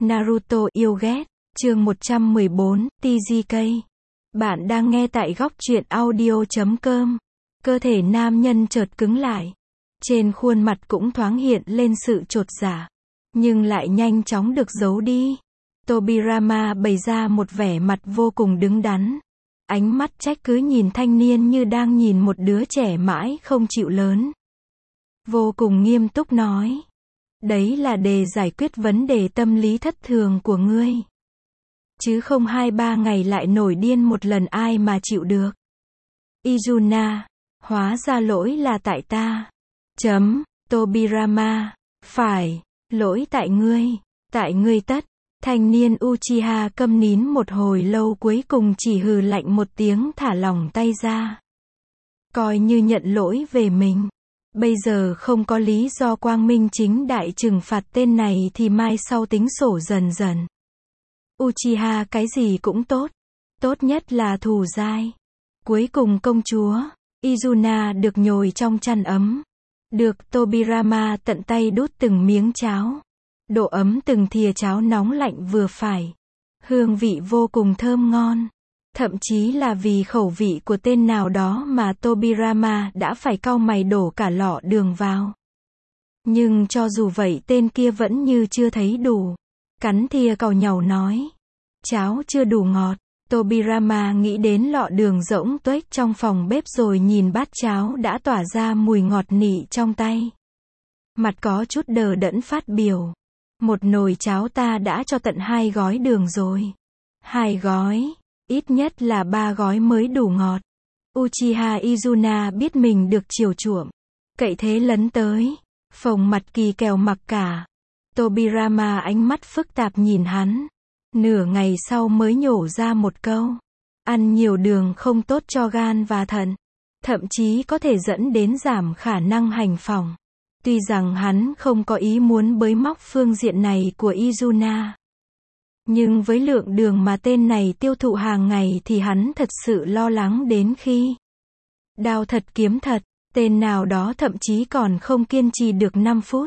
Naruto yêu ghét, chương 114, TGK. Bạn đang nghe tại góc truyện audio.com. Cơ thể nam nhân chợt cứng lại. Trên khuôn mặt cũng thoáng hiện lên sự chột dạ, nhưng lại nhanh chóng được giấu đi. Tobirama bày ra một vẻ mặt vô cùng đứng đắn. Ánh mắt trách cứ nhìn thanh niên như đang nhìn một đứa trẻ mãi không chịu lớn. Vô cùng nghiêm túc nói. Đấy là để giải quyết vấn đề tâm lý thất thường của ngươi. Chứ không 2-3 ngày lại nổi điên một lần ai mà chịu được. Izuna, hóa ra lỗi là tại ta. Tobirama, phải, lỗi tại ngươi tất. Thanh niên Uchiha câm nín một hồi lâu cuối cùng chỉ hừ lạnh một tiếng thả lỏng tay ra. Coi như nhận lỗi về mình. Bây giờ không có lý do quang minh chính đại trừng phạt tên này thì mai sau tính sổ dần dần. Uchiha cái gì cũng tốt. Tốt nhất là thù dai. Cuối cùng công chúa Izuna được nhồi trong chăn ấm. Được Tobirama tận tay đút từng miếng cháo. Độ ấm từng thìa cháo nóng lạnh vừa phải. Hương vị vô cùng thơm ngon. Thậm chí là vì khẩu vị của tên nào đó mà Tobirama đã phải cau mày đổ cả lọ đường vào. Nhưng cho dù vậy tên kia vẫn như chưa thấy đủ. Cắn thìa càu nhàu nói. Cháo chưa đủ ngọt. Tobirama nghĩ đến lọ đường rỗng tuếch trong phòng bếp rồi nhìn bát cháo đã tỏa ra mùi ngọt nị trong tay. Mặt có chút đờ đẫn phát biểu. Một nồi cháo ta đã cho tận 2 gói đường rồi. 2 gói. Ít nhất là 3 gói mới đủ ngọt. Uchiha Izuna biết mình được chiều chuộng. Cậy thế lấn tới. Phồng mặt kỳ kèo mặc cả. Tobirama ánh mắt phức tạp nhìn hắn. Nửa ngày sau mới nhổ ra một câu. Ăn nhiều đường không tốt cho gan và thận. Thậm chí có thể dẫn đến giảm khả năng hành phòng. Tuy rằng hắn không có ý muốn bới móc phương diện này của Izuna. Nhưng với lượng đường mà tên này tiêu thụ hàng ngày thì hắn thật sự lo lắng đến khi đao thật kiếm thật, tên nào đó thậm chí còn không kiên trì được 5 phút.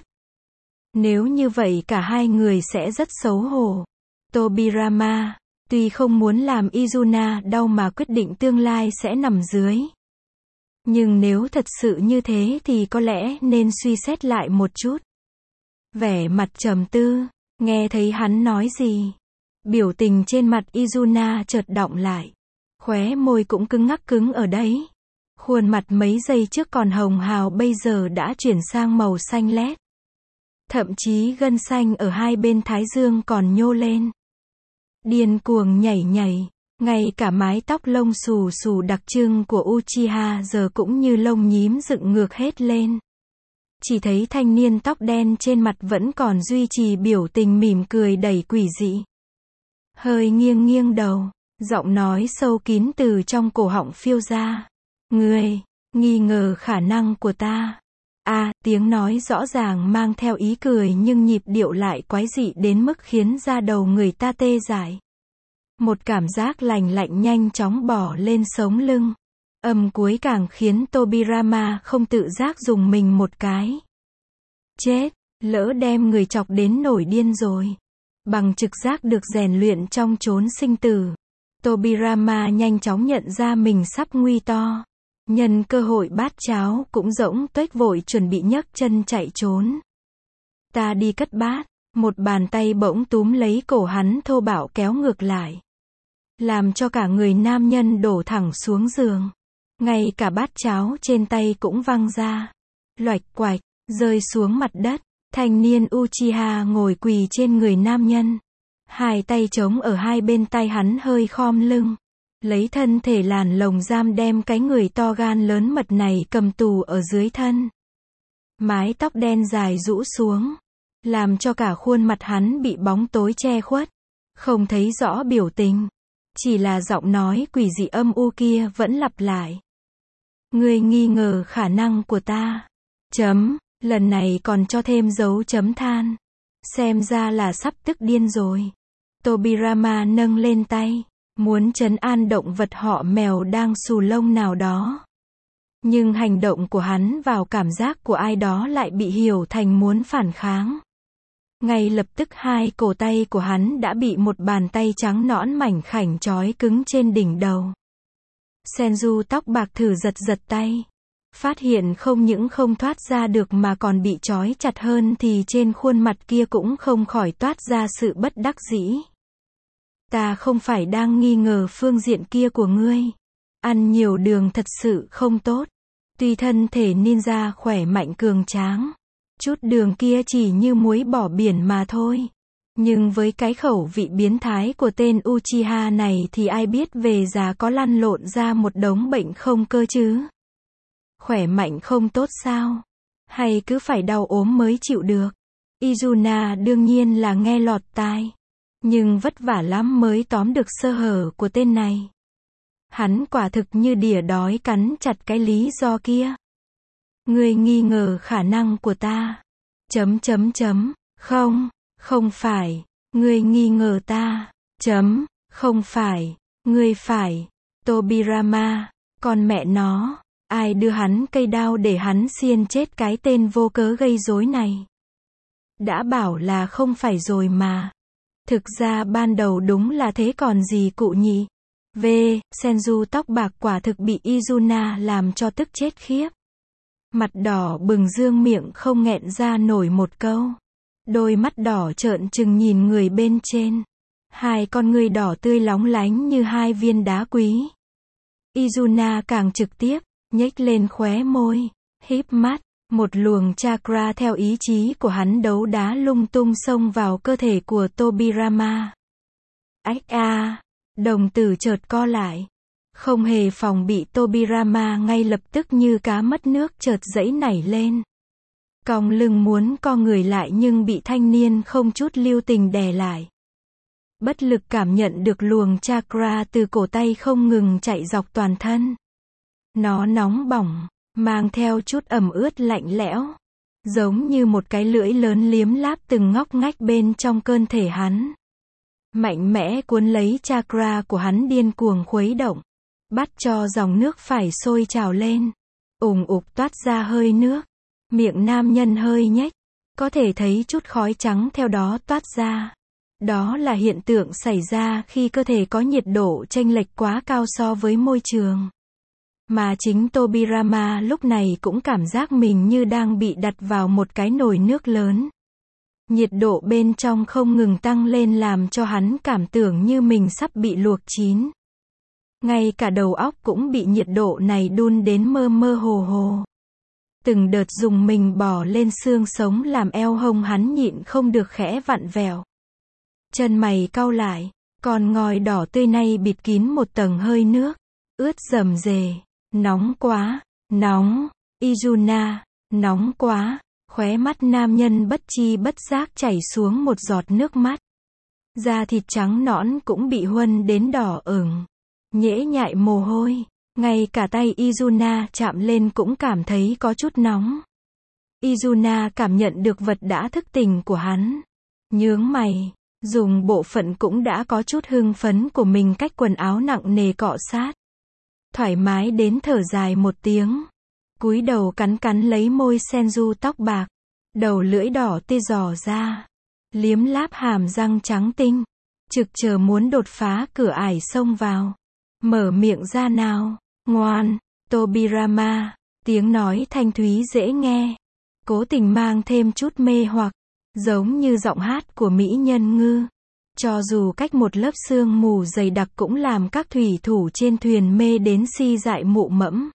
Nếu như vậy cả hai người sẽ rất xấu hổ. Tobirama, tuy không muốn làm Izuna đau mà quyết định tương lai sẽ nằm dưới. Nhưng nếu thật sự như thế thì có lẽ nên suy xét lại một chút. Vẻ mặt trầm tư, nghe thấy hắn nói gì. Biểu tình trên mặt Izuna chợt đọng lại. Khóe môi cũng cứng ở đấy. Khuôn mặt mấy giây trước còn hồng hào bây giờ đã chuyển sang màu xanh lét. Thậm chí gân xanh ở hai bên thái dương còn nhô lên. Điên cuồng nhảy. Ngay cả mái tóc lông xù xù đặc trưng của Uchiha giờ cũng như lông nhím dựng ngược hết lên. Chỉ thấy thanh niên tóc đen trên mặt vẫn còn duy trì biểu tình mỉm cười đầy quỷ dị. Hơi nghiêng đầu, giọng nói sâu kín từ trong cổ họng phiêu ra. Ngươi, nghi ngờ khả năng của ta. Tiếng nói rõ ràng mang theo ý cười nhưng nhịp điệu lại quái dị đến mức khiến da đầu người ta tê dại. Một cảm giác lạnh lạnh nhanh chóng bò lên sống lưng. Âm cuối càng khiến Tobirama không tự giác dùng mình một cái. Chết, lỡ đem người chọc đến nổi điên rồi. Bằng trực giác được rèn luyện trong chốn sinh tử. Tobirama nhanh chóng nhận ra mình sắp nguy to. Nhân cơ hội bát cháo cũng rỗng tuếch vội chuẩn bị nhấc chân chạy trốn. Ta đi cất bát. Một bàn tay bỗng túm lấy cổ hắn thô bạo kéo ngược lại. Làm cho cả người nam nhân đổ thẳng xuống giường. Ngay cả bát cháo trên tay cũng văng ra. Loạch quạch, rơi xuống mặt đất. Thanh niên Uchiha ngồi quỳ trên người nam nhân. Hai tay trống ở hai bên tay hắn hơi khom lưng. Lấy thân thể làn lồng giam đem cái người to gan lớn mật này cầm tù ở dưới thân. Mái tóc đen dài rũ xuống. Làm cho cả khuôn mặt hắn bị bóng tối che khuất. Không thấy rõ biểu tình. Chỉ là giọng nói quỷ dị âm u kia vẫn lặp lại. Ngươi nghi ngờ khả năng của ta. Lần này còn cho thêm dấu chấm than. Xem ra là sắp tức điên rồi. Tobirama nâng lên tay. Muốn trấn an động vật họ mèo đang xù lông nào đó. Nhưng hành động của hắn vào cảm giác của ai đó lại bị hiểu thành muốn phản kháng. Ngay lập tức hai cổ tay của hắn đã bị một bàn tay trắng nõn mảnh khảnh trói cứng trên đỉnh đầu. Senju tóc bạc thử giật giật tay. Phát hiện không những không thoát ra được mà còn bị trói chặt hơn thì trên khuôn mặt kia cũng không khỏi toát ra sự bất đắc dĩ. Ta không phải đang nghi ngờ phương diện kia của ngươi. Ăn nhiều đường thật sự không tốt. Tuy thân thể ninja khỏe mạnh cường tráng, chút đường kia chỉ như muối bỏ biển mà thôi. Nhưng với cái khẩu vị biến thái của tên Uchiha này thì ai biết về già có lăn lộn ra một đống bệnh không cơ chứ? Khỏe mạnh không tốt sao? Hay cứ phải đau ốm mới chịu được? Izuna đương nhiên là nghe lọt tai. Nhưng vất vả lắm mới tóm được sơ hở của tên này. Hắn quả thực như đỉa đói cắn chặt cái lý do kia. Ngươi nghi ngờ khả năng của ta. Không, không phải. Ngươi nghi ngờ ta. Không phải. Ngươi phải. Tobirama, con mẹ nó. Ai đưa hắn cây đao để hắn xiên chết cái tên vô cớ gây rối này? Đã bảo là không phải rồi mà. Thực ra ban đầu đúng là thế còn gì cụ nhỉ? Senju tóc bạc quả thực bị Izuna làm cho tức chết khiếp. Mặt đỏ bừng dương miệng không nghẹn ra nổi một câu. Đôi mắt đỏ trợn trừng nhìn người bên trên. Hai con ngươi đỏ tươi lóng lánh như hai viên đá quý. Izuna càng trực tiếp, nhếch lên khóe môi, híp mắt. Một luồng chakra theo ý chí của hắn đấu đá lung tung xông vào cơ thể của Tobirama. Ách a! Đồng tử chợt co lại. Không hề phòng bị Tobirama ngay lập tức như cá mất nước chợt giãy nảy lên. Cong lưng muốn co người lại nhưng bị thanh niên không chút lưu tình đè lại. Bất lực cảm nhận được luồng chakra từ cổ tay không ngừng chạy dọc toàn thân. Nó nóng bỏng, mang theo chút ẩm ướt lạnh lẽo. Giống như một cái lưỡi lớn liếm láp từng ngóc ngách bên trong cơ thể hắn. Mạnh mẽ cuốn lấy chakra của hắn điên cuồng khuấy động. Bắt cho dòng nước phải sôi trào lên. Ùng ục toát ra hơi nước. Miệng nam nhân hơi nhếch. Có thể thấy chút khói trắng theo đó toát ra. Đó là hiện tượng xảy ra khi cơ thể có nhiệt độ chênh lệch quá cao so với môi trường. Mà chính Tobirama lúc này cũng cảm giác mình như đang bị đặt vào một cái nồi nước lớn. Nhiệt độ bên trong không ngừng tăng lên làm cho hắn cảm tưởng như mình sắp bị luộc chín. Ngay cả đầu óc cũng bị nhiệt độ này đun đến mơ mơ hồ hồ. Từng đợt dùng mình bò lên xương sống làm eo hông hắn nhịn không được khẽ vặn vẹo. Chân mày cau lại, con ngòi đỏ tươi này bịt kín một tầng hơi nước, ướt rầm rề. Nóng quá, nóng, Izuna, nóng quá. Khóe mắt nam nhân bất chi bất giác chảy xuống một giọt nước mắt. Da thịt trắng nõn cũng bị huân đến đỏ ửng, nhễ nhại mồ hôi. Ngay cả tay Izuna chạm lên cũng cảm thấy có chút nóng. Izuna cảm nhận được vật đã thức tỉnh của hắn. Nhướng mày, dùng bộ phận cũng đã có chút hưng phấn của mình cách quần áo nặng nề cọ sát. Thoải mái đến thở dài một tiếng. Cúi đầu cắn cắn lấy môi Senju tóc bạc. Đầu lưỡi đỏ tê dò ra. Liếm láp hàm răng trắng tinh. Trực chờ muốn đột phá cửa ải xông vào. Mở miệng ra nào. Ngoan, Tobirama. Tiếng nói thanh thúy dễ nghe. Cố tình mang thêm chút mê hoặc. Giống như giọng hát của mỹ nhân ngư. Cho dù cách một lớp sương mù dày đặc cũng làm các thủy thủ trên thuyền mê đến si dại mụ mẫm.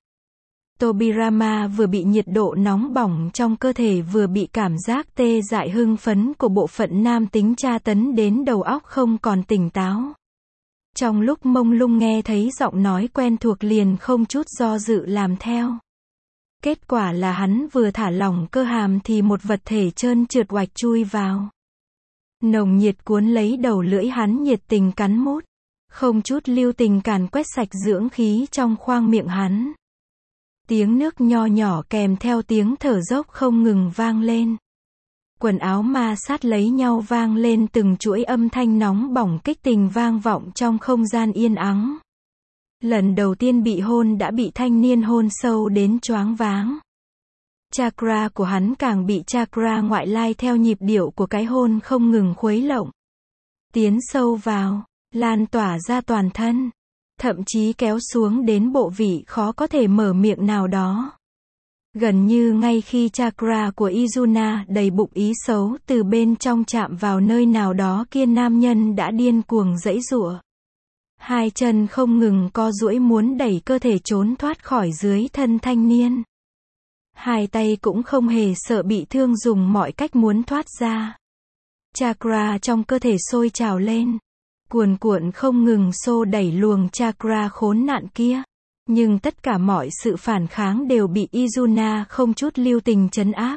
Tobirama vừa bị nhiệt độ nóng bỏng trong cơ thể vừa bị cảm giác tê dại hưng phấn của bộ phận nam tính tra tấn đến đầu óc không còn tỉnh táo. Trong lúc mông lung nghe thấy giọng nói quen thuộc liền không chút do dự làm theo. Kết quả là hắn vừa thả lỏng cơ hàm thì một vật thể trơn trượt oạch chui vào. Nồng nhiệt cuốn lấy đầu lưỡi hắn nhiệt tình cắn mút. Không chút lưu tình càn quét sạch dưỡng khí trong khoang miệng hắn. Tiếng nước nho nhỏ kèm theo tiếng thở dốc không ngừng vang lên. Quần áo ma sát lấy nhau vang lên từng chuỗi âm thanh nóng bỏng kích tình vang vọng trong không gian yên ắng. Lần đầu tiên bị hôn đã bị thanh niên hôn sâu đến choáng váng. Chakra của hắn càng bị chakra ngoại lai theo nhịp điệu của cái hôn không ngừng khuấy lộng. Tiến sâu vào, lan tỏa ra toàn thân. Thậm chí kéo xuống đến bộ vị khó có thể mở miệng nào đó. Gần như ngay khi chakra của Izuna đầy bụng ý xấu từ bên trong chạm vào nơi nào đó kia, nam nhân đã điên cuồng giãy giụa. Hai chân không ngừng co duỗi muốn đẩy cơ thể trốn thoát khỏi dưới thân thanh niên. Hai tay cũng không hề sợ bị thương, dùng mọi cách muốn thoát ra. Chakra trong cơ thể sôi trào lên, cuồn cuộn không ngừng xô đẩy luồng chakra khốn nạn kia. Nhưng tất cả mọi sự phản kháng đều bị Izuna không chút lưu tình trấn áp.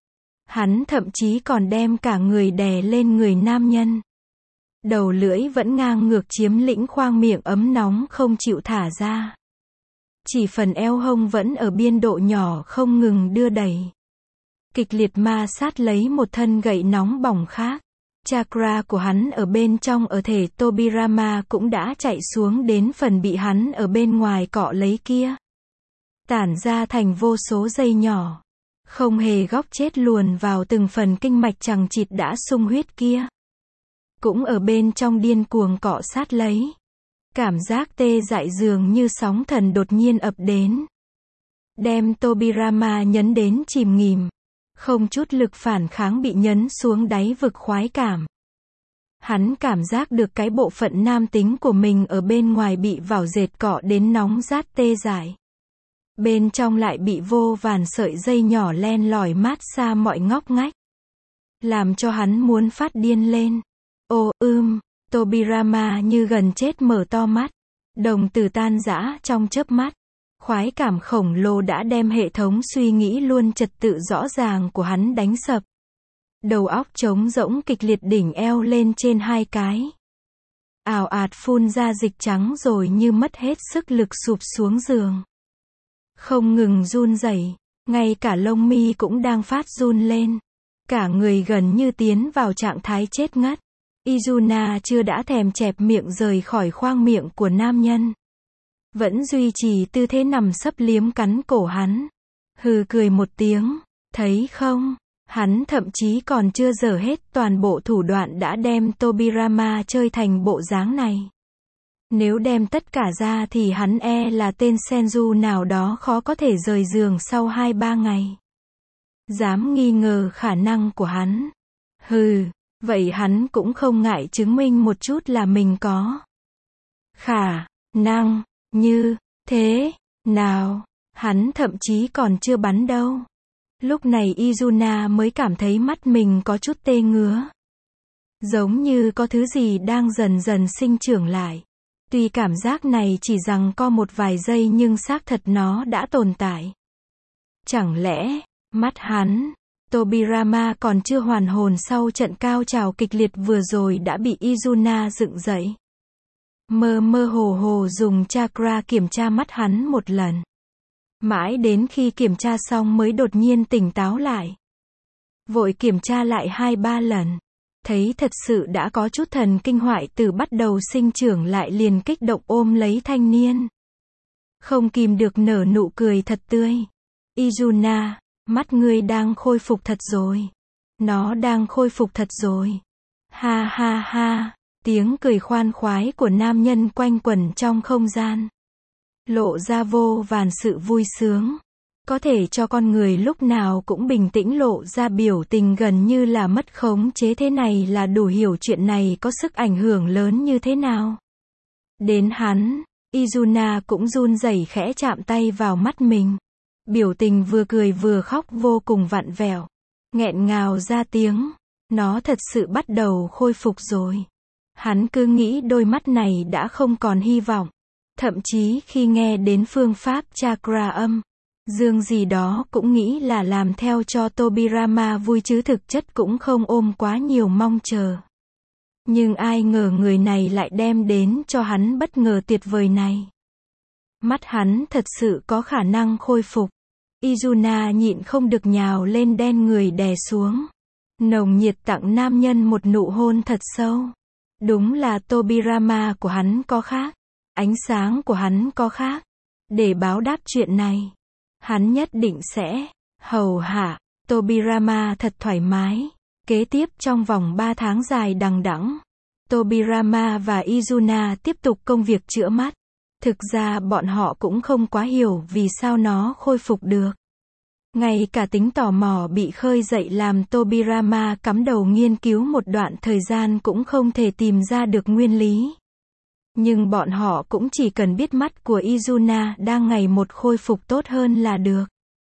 Hắn thậm chí còn đem cả người đè lên người nam nhân. Đầu lưỡi vẫn ngang ngược chiếm lĩnh khoang miệng ấm nóng không chịu thả ra. Chỉ phần eo hông vẫn ở biên độ nhỏ không ngừng đưa đẩy. Kịch liệt ma sát lấy một thân gậy nóng bỏng khác. Chakra của hắn ở bên trong ở thể Tobirama cũng đã chạy xuống đến phần bị hắn ở bên ngoài cọ lấy kia. Tản ra thành vô số dây nhỏ. Không hề góc chết luồn vào từng phần kinh mạch chằng chịt đã sung huyết kia. Cũng ở bên trong điên cuồng cọ sát lấy. Cảm giác tê dại dường như sóng thần đột nhiên ập đến. Đem Tobirama nhấn đến chìm nghỉm. Không chút lực phản kháng, bị nhấn xuống đáy vực khoái cảm. Hắn cảm giác được cái bộ phận nam tính của mình ở bên ngoài bị vảo dệt cọ đến nóng rát tê dại. Bên trong lại bị vô vàn sợi dây nhỏ len lỏi mát xa mọi ngóc ngách. Làm cho hắn muốn phát điên lên. Ô Tobirama như gần chết mở to mắt. Đồng tử tan rã trong chớp mắt. Khoái cảm khổng lồ đã đem hệ thống suy nghĩ luôn trật tự rõ ràng của hắn đánh sập. Đầu óc trống rỗng kịch liệt, đỉnh eo lên trên hai cái. Ào ạt phun ra dịch trắng rồi như mất hết sức lực sụp xuống giường. Không ngừng run rẩy, ngay cả lông mi cũng đang phát run lên. Cả người gần như tiến vào trạng thái chết ngất. Izuna chưa đã thèm chẹp miệng rời khỏi khoang miệng của nam nhân. Vẫn duy trì tư thế nằm sấp liếm cắn cổ hắn. Hừ cười một tiếng, thấy không? Hắn thậm chí còn chưa dở hết toàn bộ thủ đoạn đã đem Tobirama chơi thành bộ dáng này. Nếu đem tất cả ra thì hắn là tên Senju nào đó khó có thể rời giường sau 2-3 ngày. Dám nghi ngờ khả năng của hắn. Hừ, vậy hắn cũng không ngại chứng minh một chút là mình có khả năng như thế nào. Hắn thậm chí còn chưa bắn đâu. Lúc này Izuna mới cảm thấy mắt mình có chút tê ngứa. Giống như có thứ gì đang dần dần sinh trưởng lại. Tuy cảm giác này chỉ rằng có một vài giây nhưng xác thật nó đã tồn tại. Chẳng lẽ, mắt hắn, Tobirama còn chưa hoàn hồn sau trận cao trào kịch liệt vừa rồi đã bị Izuna dựng dậy. Mơ mơ hồ hồ dùng chakra kiểm tra mắt hắn một lần. Mãi đến khi kiểm tra xong mới đột nhiên tỉnh táo lại. Vội kiểm tra lại 2-3 lần. Thấy thật sự đã có chút thần kinh hoại tử bắt đầu sinh trưởng lại, liền kích động ôm lấy thanh niên. Không kìm được nở nụ cười thật tươi. Izuna, mắt ngươi đang khôi phục thật rồi. Nó đang khôi phục thật rồi. Ha ha ha. Tiếng cười khoan khoái của nam nhân quanh quẩn trong không gian. Lộ ra vô vàn sự vui sướng. Có thể cho con người lúc nào cũng bình tĩnh lộ ra biểu tình gần như là mất khống chế thế này là đủ hiểu chuyện này có sức ảnh hưởng lớn như thế nào. Đến hắn, Izuna cũng run rẩy khẽ chạm tay vào mắt mình. Biểu tình vừa cười vừa khóc vô cùng vặn vẹo. Nghẹn ngào ra tiếng. Nó thật sự bắt đầu khôi phục rồi. Hắn cứ nghĩ đôi mắt này đã không còn hy vọng. Thậm chí khi nghe đến phương pháp chakra âm dương gì đó cũng nghĩ là làm theo cho Tobirama vui chứ thực chất cũng không ôm quá nhiều mong chờ. Nhưng ai ngờ người này lại đem đến cho hắn bất ngờ tuyệt vời này. Mắt hắn thật sự có khả năng khôi phục. Izuna nhịn không được nhào lên đen người đè xuống. Nồng nhiệt tặng nam nhân một nụ hôn thật sâu. Đúng là Tobirama của hắn có khác. Ánh sáng của hắn có khác. Để báo đáp chuyện này, hắn nhất định sẽ hầu hạ Tobirama thật thoải mái. Kế tiếp trong vòng 3 tháng dài đằng đẵng, Tobirama và Izuna tiếp tục công việc chữa mắt. Thực ra bọn họ cũng không quá hiểu vì sao nó khôi phục được. Ngay cả tính tò mò bị khơi dậy làm Tobirama cắm đầu nghiên cứu một đoạn thời gian cũng không thể tìm ra được nguyên lý. Nhưng bọn họ cũng chỉ cần biết mắt của Izuna đang ngày một khôi phục tốt hơn là được.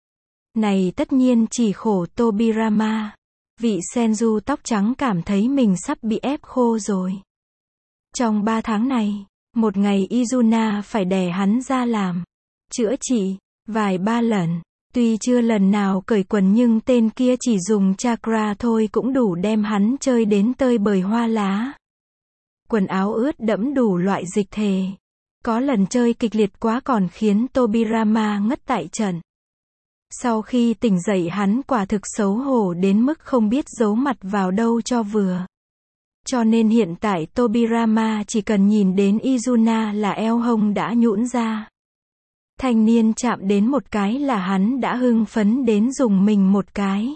Này tất nhiên chỉ khổ Tobirama. Vị Senju tóc trắng cảm thấy mình sắp bị ép khô rồi. Trong 3 tháng này, một ngày Izuna phải đè hắn ra làm chữa trị vài ba lần. Tuy chưa lần nào cởi quần nhưng tên kia chỉ dùng chakra thôi cũng đủ đem hắn chơi đến tơi bời hoa lá. Quần áo ướt đẫm đủ loại dịch thể. Có lần chơi kịch liệt quá còn khiến Tobirama ngất tại trận. Sau khi tỉnh dậy hắn quả thực xấu hổ đến mức không biết giấu mặt vào đâu cho vừa. Cho nên hiện tại Tobirama chỉ cần nhìn đến Izuna là eo hông đã nhũn ra. Thanh niên chạm đến một cái là hắn đã hưng phấn đến dùng mình một cái.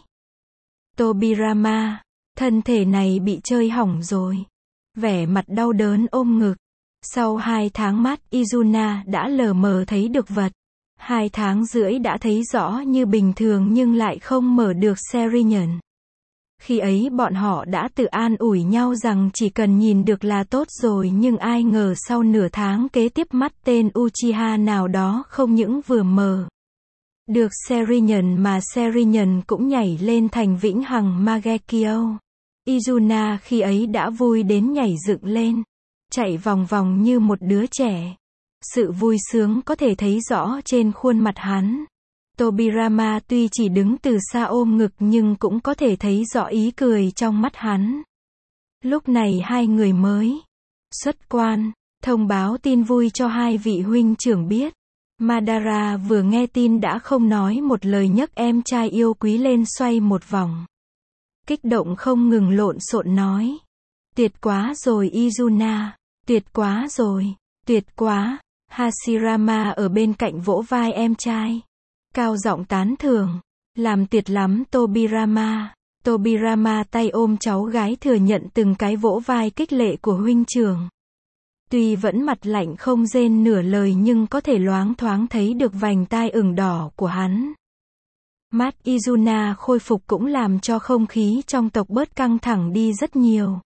Tobirama, thân thể này bị chơi hỏng rồi. Vẻ mặt đau đớn ôm ngực. Sau 2 tháng mắt Izuna đã lờ mờ thấy được vật. 2 tháng rưỡi đã thấy rõ như bình thường nhưng lại không mở được Serinyun. Khi ấy bọn họ đã tự an ủi nhau rằng chỉ cần nhìn được là tốt rồi nhưng ai ngờ sau nửa tháng kế tiếp mắt tên Uchiha nào đó không những vừa mở được Serinyun mà Serinyun cũng nhảy lên thành vĩnh hằng Mangekyo. Izuna khi ấy đã vui đến nhảy dựng lên, chạy vòng vòng như một đứa trẻ. Sự vui sướng có thể thấy rõ trên khuôn mặt hắn. Tobirama tuy chỉ đứng từ xa ôm ngực nhưng cũng có thể thấy rõ ý cười trong mắt hắn. Lúc này hai người mới xuất quan, thông báo tin vui cho hai vị huynh trưởng biết. Madara vừa nghe tin đã không nói một lời nhấc em trai yêu quý lên xoay một vòng. Kích động không ngừng lộn xộn nói. Tuyệt quá rồi Izuna, tuyệt quá rồi, tuyệt quá. Hashirama ở bên cạnh vỗ vai em trai. Cao giọng tán thưởng. Làm tuyệt lắm Tobirama. Tobirama tay ôm cháu gái thừa nhận từng cái vỗ vai khích lệ của huynh trưởng. Tuy vẫn mặt lạnh không rên nửa lời nhưng có thể loáng thoáng thấy được vành tai ửng đỏ của hắn. Mắt Izuna khôi phục cũng làm cho không khí trong tộc bớt căng thẳng đi rất nhiều.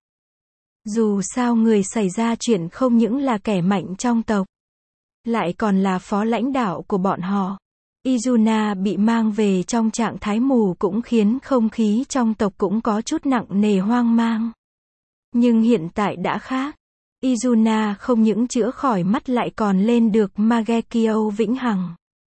Dù sao người xảy ra chuyện không những là kẻ mạnh trong tộc, lại còn là phó lãnh đạo của bọn họ. Izuna bị mang về trong trạng thái mù cũng khiến không khí trong tộc cũng có chút nặng nề hoang mang. Nhưng hiện tại đã khác. Izuna không những chữa khỏi mắt lại còn lên được Mangekyo vĩnh hằng.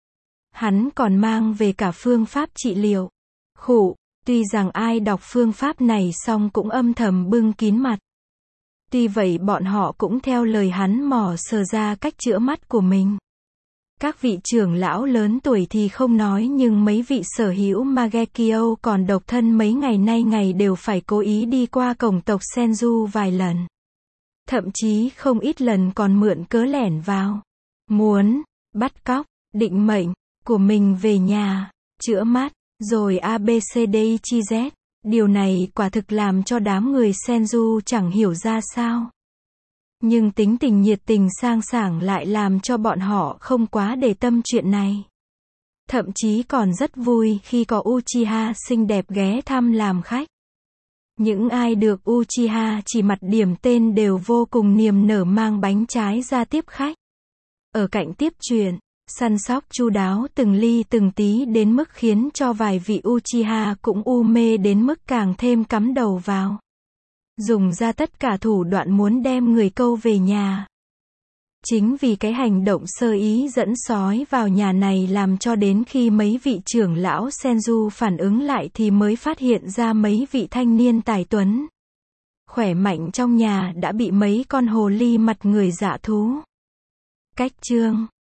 Hắn còn mang về cả phương pháp trị liệu. Khụ, tuy rằng ai đọc phương pháp này xong cũng âm thầm bưng kín mặt. Tuy vậy bọn họ cũng theo lời hắn mò sờ ra cách chữa mắt của mình. Các vị trưởng lão lớn tuổi thì không nói nhưng mấy vị sở hữu Mangekyo còn độc thân mấy ngày nay ngày đều phải cố ý đi qua cổng tộc Senju vài lần. Thậm chí không ít lần còn mượn cớ lẻn vào. Muốn bắt cóc định mệnh của mình về nhà, chữa mắt, rồi ABCDIZ. Điều này quả thực làm cho đám người Senju chẳng hiểu ra sao. Nhưng tính tình nhiệt tình sang sảng lại làm cho bọn họ không quá để tâm chuyện này. Thậm chí còn rất vui khi có Uchiha xinh đẹp ghé thăm làm khách. Những ai được Uchiha chỉ mặt điểm tên đều vô cùng niềm nở mang bánh trái ra tiếp khách. Ở cạnh tiếp chuyện, săn sóc chu đáo từng ly từng tí đến mức khiến cho vài vị Uchiha cũng u mê đến mức càng thêm cắm đầu vào. Dùng ra tất cả thủ đoạn muốn đem người câu về nhà. Chính vì cái hành động sơ ý dẫn sói vào nhà này làm cho đến khi mấy vị trưởng lão Senju phản ứng lại thì mới phát hiện ra mấy vị thanh niên tài tuấn, khỏe mạnh trong nhà đã bị mấy con hồ ly mặt người dạ thú cách chương